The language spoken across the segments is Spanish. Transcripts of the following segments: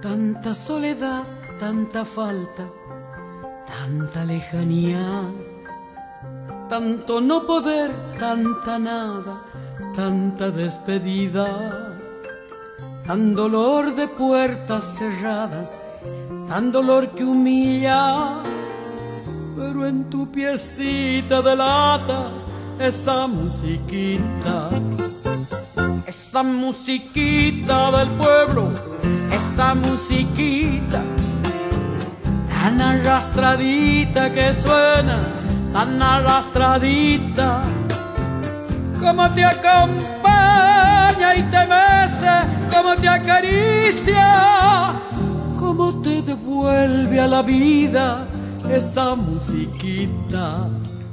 Tanta soledad, tanta falta, tanta lejanía, tanto no poder, tanta nada, tanta despedida, tan dolor de puertas cerradas, tan dolor que humilla, pero en tu piecita de lata esa musiquita del pueblo, esa musiquita tan arrastradita que suena, tan arrastradita, como te acompaña y te mece, como te acaricia, como te devuelve a la vida esa musiquita.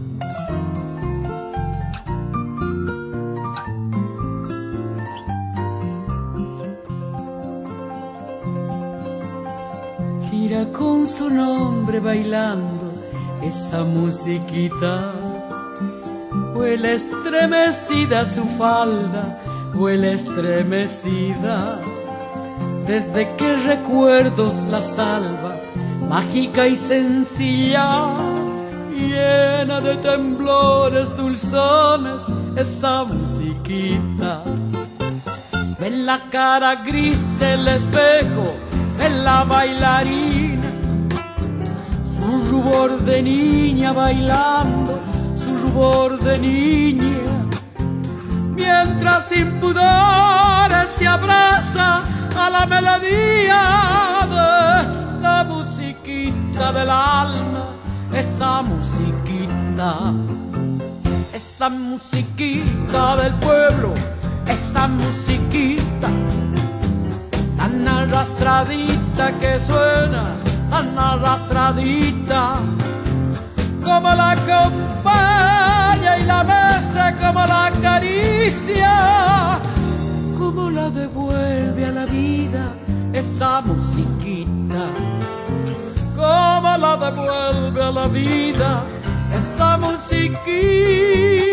Gira con su nombre bailando esa musiquita, huele estremecida su falda, huele estremecida, desde que recuerdos la salva, mágica y sencilla, llena de temblores dulzones, esa musiquita. Ven la cara gris del espejo, ven la bailarina, su rubor de niña bailando, su rubor de niña, mientras sin pudores se abraza a la melodía de esa musiquita del alma, esa musiquita del pueblo, esa musiquita tan arrastradita que suena, tan arrastradita, como la acompaña y la besa, como la acaricia, como la devuelve a la vida esa musiquita, como la devuelve a la vida esa musiquita.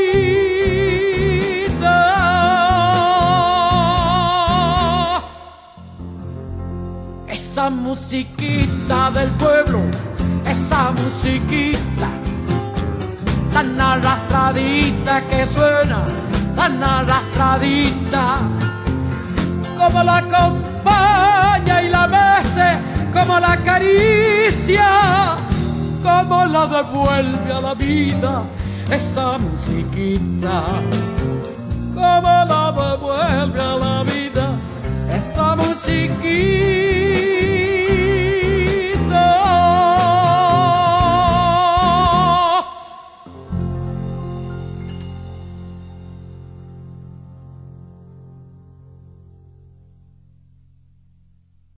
Esa musiquita del pueblo, esa musiquita tan arrastradita que suena, tan arrastradita, como la acompaña y la mece, como la acaricia, como la devuelve a la vida esa musiquita, como la devuelve a la vida esa musiquita.